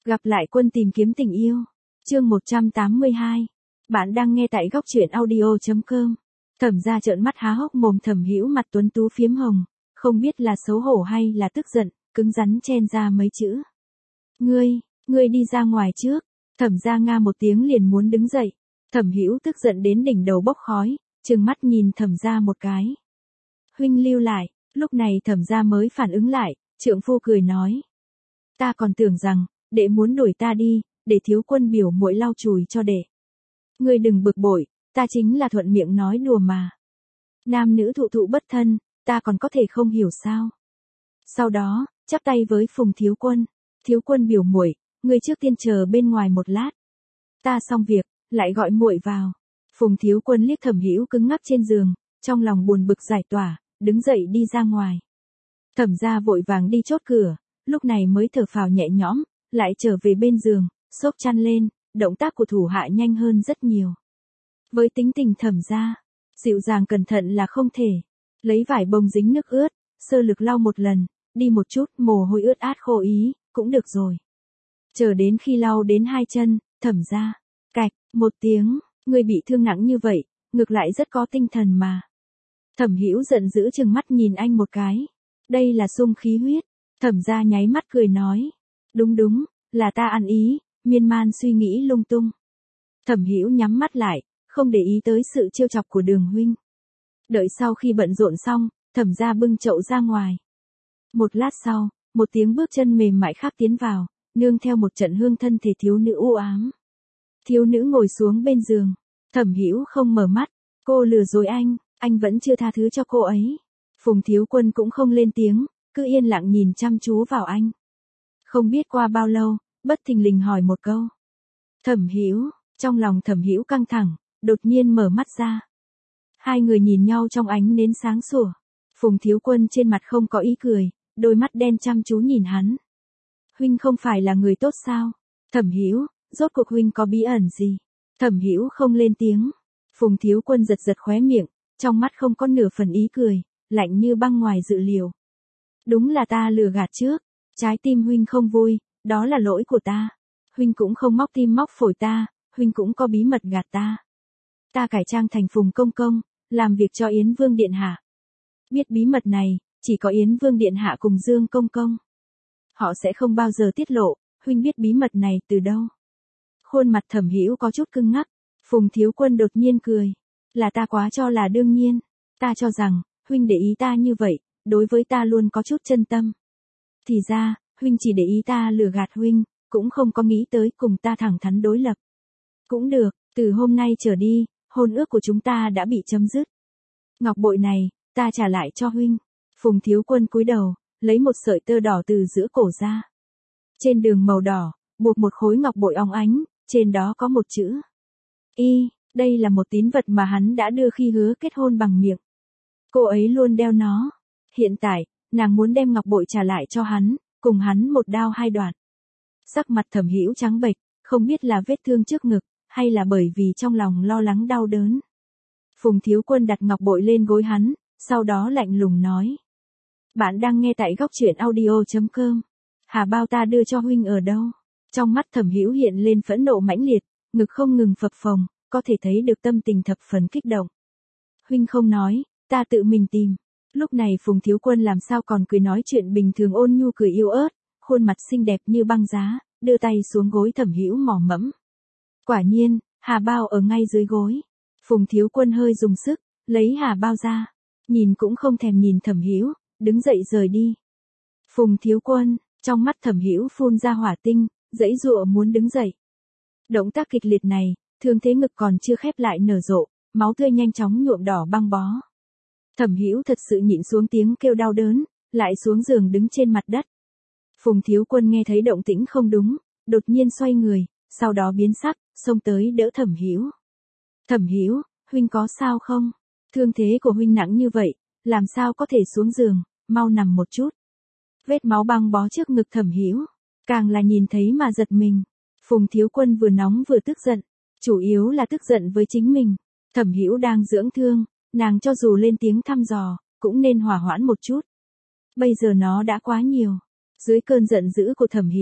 Gặp lại Quân tìm kiếm tình yêu. Chương 182. Bạn đang nghe tại góc truyện audio.com. Thẩm Gia trợn mắt há hốc mồm, Thẩm Hữu mặt tuấn tú phiếm hồng, không biết là xấu hổ hay là tức giận, cứng rắn chen ra mấy chữ. Ngươi đi ra ngoài trước. Thẩm Gia nga một tiếng liền muốn đứng dậy. Thẩm Hữu tức giận đến đỉnh đầu bốc khói, trừng mắt nhìn Thẩm Gia một cái. Huynh lưu lại. Lúc này Thẩm Gia mới phản ứng lại, trượng phu cười nói. Ta còn tưởng rằng, đệ muốn đuổi ta đi, để thiếu quân biểu muội lau chùi cho đệ. Ngươi đừng bực bội, ta chính là thuận miệng nói đùa mà. Nam nữ thụ thụ bất thân, ta còn có thể không hiểu sao. Sau đó, chắp tay với Phùng thiếu quân biểu muội, ngươi trước tiên chờ bên ngoài một lát. Ta xong việc, lại gọi muội vào. Phùng thiếu quân liếc Thẩm Hữu cứng ngắc trên giường, trong lòng buồn bực giải tỏa, đứng dậy đi ra ngoài. Thẩm Gia vội vàng đi chốt cửa, lúc này mới thở phào nhẹ nhõm, lại trở về bên giường, xốc chăn lên, động tác của thủ hạ nhanh hơn rất nhiều. Với tính tình Thẩm Gia, dịu dàng cẩn thận là không thể. Lấy vải bông dính nước ướt, sơ lược lau một lần, đi một chút mồ hôi ướt át khô ý, cũng được rồi. Chờ đến khi lau đến hai chân, Thẩm Gia, cạch, một tiếng, ngươi bị thương nặng như vậy, ngược lại rất có tinh thần mà. Thẩm Hữu giận dữ trừng mắt nhìn anh một cái. Đây là xung khí huyết. Thẩm Gia nháy mắt cười nói. Đúng, là ta ăn ý, miên man suy nghĩ lung tung. Thẩm Hữu nhắm mắt lại, không để ý tới sự trêu chọc của Đường huynh. Đợi sau khi bận rộn xong, Thẩm Gia bưng chậu ra ngoài. Một lát sau, một tiếng bước chân mềm mại khác tiến vào, nương theo một trận hương thân thể thiếu nữ u ám. Thiếu nữ ngồi xuống bên giường. Thẩm Hữu không mở mắt. Cô lừa dối anh vẫn chưa tha thứ cho cô ấy. Phùng thiếu quân cũng không lên tiếng, cứ yên lặng nhìn chăm chú vào anh. Không biết qua bao lâu, bất thình lình hỏi một câu. Thẩm Hữu, trong lòng Thẩm Hữu căng thẳng, đột nhiên mở mắt ra. Hai người nhìn nhau trong ánh nến sáng sủa. Phùng thiếu quân trên mặt không có ý cười, đôi mắt đen chăm chú nhìn hắn. Huynh không phải là người tốt sao? Thẩm Hữu, rốt cuộc huynh có bí ẩn gì? Thẩm Hữu không lên tiếng. Phùng thiếu quân giật khóe miệng, trong mắt không có nửa phần ý cười, lạnh như băng ngoài dự liệu. Đúng là ta lừa gạt trước, trái tim huynh không vui, đó là lỗi của ta. Huynh cũng không móc tim móc phổi ta, huynh cũng có bí mật gạt ta. Ta cải trang thành Phùng công công, làm việc cho Yến Vương điện hạ. Biết bí mật này, chỉ có Yến Vương điện hạ cùng Dương công công. Họ sẽ không bao giờ tiết lộ, huynh biết bí mật này từ đâu? Khuôn mặt Thẩm Hữu có chút cứng ngắc. Phùng thiếu quân đột nhiên cười. Là ta quá cho là đương nhiên. Ta cho rằng, huynh để ý ta như vậy, đối với ta luôn có chút chân tâm. Thì ra, huynh chỉ để ý ta lừa gạt huynh, cũng không có nghĩ tới cùng ta thẳng thắn đối lập. Cũng được, từ hôm nay trở đi, hôn ước của chúng ta đã bị chấm dứt. Ngọc bội này, ta trả lại cho huynh. Phùng thiếu quân cúi đầu, lấy một sợi tơ đỏ từ giữa cổ ra. Trên đường màu đỏ, buộc một khối ngọc bội óng ánh, trên đó có một chữ. Y, đây là một tín vật mà hắn đã đưa khi hứa kết hôn bằng miệng. Cô ấy luôn đeo nó. Hiện tại, nàng muốn đem ngọc bội trả lại cho hắn, cùng hắn một đao hai đoạn. Sắc mặt Thẩm Hữu trắng bệch, không biết là vết thương trước ngực, hay là bởi vì trong lòng lo lắng đau đớn. Phùng thiếu quân đặt ngọc bội lên gối hắn, sau đó lạnh lùng nói. Bạn đang nghe tại góc truyện audio.com. Hà bao ta đưa cho huynh ở đâu? Trong mắt Thẩm Hữu hiện lên phẫn nộ mãnh liệt, ngực không ngừng phập phồng, có thể thấy được tâm tình thập phần kích động. Huynh không nói, ta tự mình tìm. Lúc này Phùng thiếu quân làm sao còn cười nói chuyện bình thường, ôn nhu cười yêu ớt, khuôn mặt xinh đẹp như băng giá, đưa tay xuống gối Thẩm Hữu mò mẫm. Quả nhiên, hà bao ở ngay dưới gối. Phùng thiếu quân hơi dùng sức, lấy hà bao ra, nhìn cũng không thèm nhìn Thẩm Hữu, đứng dậy rời đi. Phùng thiếu quân, trong mắt Thẩm Hữu phun ra hỏa tinh, giãy giụa muốn đứng dậy. Động tác kịch liệt này, thương thế ngực còn chưa khép lại nở rộ, máu tươi nhanh chóng nhuộm đỏ băng bó. Thẩm Hữu thật sự nhịn xuống tiếng kêu đau đớn, lại xuống giường đứng trên mặt đất. Phùng thiếu quân nghe thấy động tĩnh không đúng, đột nhiên xoay người, sau đó biến sắc, xông tới đỡ Thẩm Hữu. Thẩm Hữu, huynh có sao không? Thương thế của huynh nặng như vậy, làm sao có thể xuống giường, mau nằm một chút. Vết máu băng bó trước ngực Thẩm Hữu, càng là nhìn thấy mà giật mình. Phùng thiếu quân vừa nóng vừa tức giận, chủ yếu là tức giận với chính mình. Thẩm Hữu đang dưỡng thương, nàng cho dù lên tiếng thăm dò, cũng nên hòa hoãn một chút. Bây giờ nó đã quá nhiều. Dưới cơn giận dữ của Thẩm Hữu,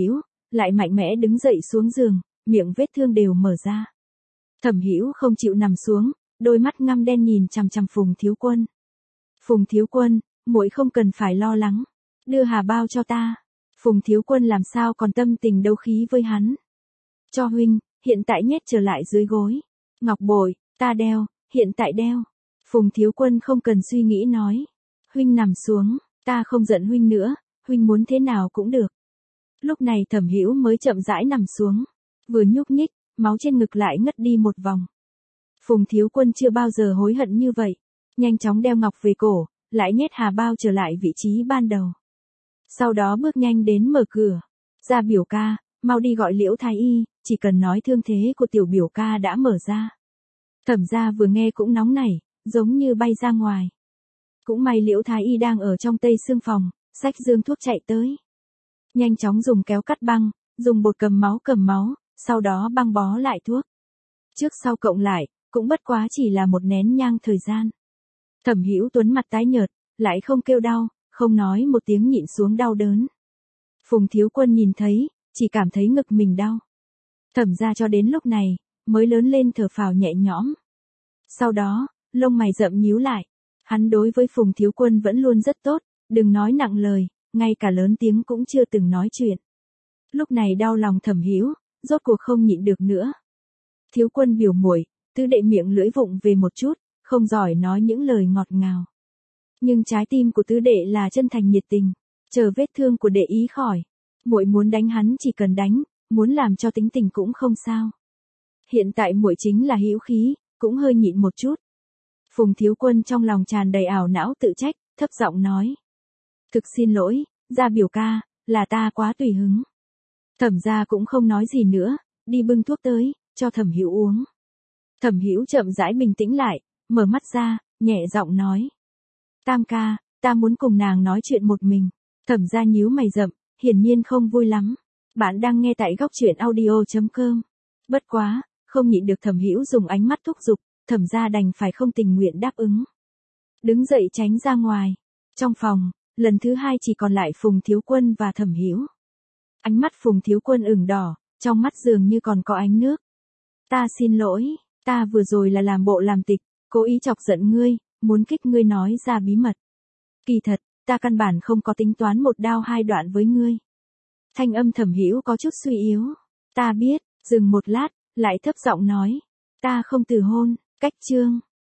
lại mạnh mẽ đứng dậy xuống giường, miệng vết thương đều mở ra. Thẩm Hữu không chịu nằm xuống, đôi mắt ngăm đen nhìn chằm chằm Phùng Thiếu Quân. Phùng Thiếu Quân, muội không cần phải lo lắng, đưa hà bao cho ta. Phùng Thiếu Quân làm sao còn tâm tình đấu khí với hắn. Cho huynh, hiện tại nhét trở lại dưới gối. Ngọc bội, ta đeo, hiện tại đeo. Phùng Thiếu Quân không cần suy nghĩ nói. Huynh nằm xuống, ta không giận huynh nữa, huynh muốn thế nào cũng được. Lúc này Thẩm Hữu mới chậm rãi nằm xuống, vừa nhúc nhích, máu trên ngực lại ngất đi một vòng. Phùng Thiếu Quân chưa bao giờ hối hận như vậy, nhanh chóng đeo ngọc về cổ, lại nhét hà bao trở lại vị trí ban đầu. Sau đó bước nhanh đến mở cửa. Ra biểu ca, mau đi gọi Liễu Thái Y, chỉ cần nói thương thế của tiểu biểu ca đã mở ra. Thẩm gia vừa nghe cũng nóng nảy, giống như bay ra ngoài. Cũng may Liễu Thái Y đang ở trong tây xương phòng, xách dương thuốc chạy tới. Nhanh chóng dùng kéo cắt băng, dùng bột cầm máu, sau đó băng bó lại thuốc. Trước sau cộng lại, cũng bất quá chỉ là một nén nhang thời gian. Thẩm Hữu Tuấn mặt tái nhợt, lại không kêu đau, không nói một tiếng nhịn xuống đau đớn. Phùng Thiếu Quân nhìn thấy, chỉ cảm thấy ngực mình đau. Thẩm gia cho đến lúc này, mới lớn lên thở phào nhẹ nhõm. Sau đó, lông mày rậm nhíu lại. Hắn đối với Phùng Thiếu Quân vẫn luôn rất tốt, đừng nói nặng lời, ngay cả lớn tiếng cũng chưa từng nói chuyện. Lúc này đau lòng Thẩm Hữu, rốt cuộc không nhịn được nữa. Thiếu Quân biểu muội, Tứ đệ miệng lưỡi vụng về một chút, không giỏi nói những lời ngọt ngào. Nhưng trái tim của tứ đệ là chân thành nhiệt tình, chờ vết thương của đệ ý khỏi. Muội muốn đánh hắn chỉ cần đánh, muốn làm cho tính tình cũng không sao. Hiện tại muội chính là hữu khí, cũng hơi nhịn một chút. Phùng Thiếu Quân trong lòng tràn đầy ảo não tự trách, thấp giọng nói. Thực xin lỗi, Gia biểu ca, là ta quá tùy hứng. Thẩm gia cũng không nói gì nữa, đi bưng thuốc tới, cho Thẩm Hữu uống. Thẩm Hữu chậm rãi bình tĩnh lại, mở mắt ra, nhẹ giọng nói. Tam ca, ta muốn cùng nàng nói chuyện một mình. Thẩm gia nhíu mày rậm, hiển nhiên không vui lắm. Bạn đang nghe tại góc truyện audio.com. Bất quá, không nhịn được Thẩm Hữu dùng ánh mắt thúc giục, Thẩm gia đành phải không tình nguyện đáp ứng. Đứng dậy tránh ra ngoài. Trong phòng, lần thứ hai chỉ còn lại Phùng Thiếu Quân và Thẩm Hữu. Ánh mắt Phùng Thiếu Quân ửng đỏ, trong mắt dường như còn có ánh nước. Ta xin lỗi, ta vừa rồi là làm bộ làm tịch, cố ý chọc giận ngươi, muốn kích ngươi nói ra bí mật. Kỳ thật, ta căn bản không có tính toán một đao hai đoạn với ngươi. Thanh âm Thẩm Hữu có chút suy yếu. Ta biết, dừng một lát, lại thấp giọng nói. Ta không từ hôn, cách chương.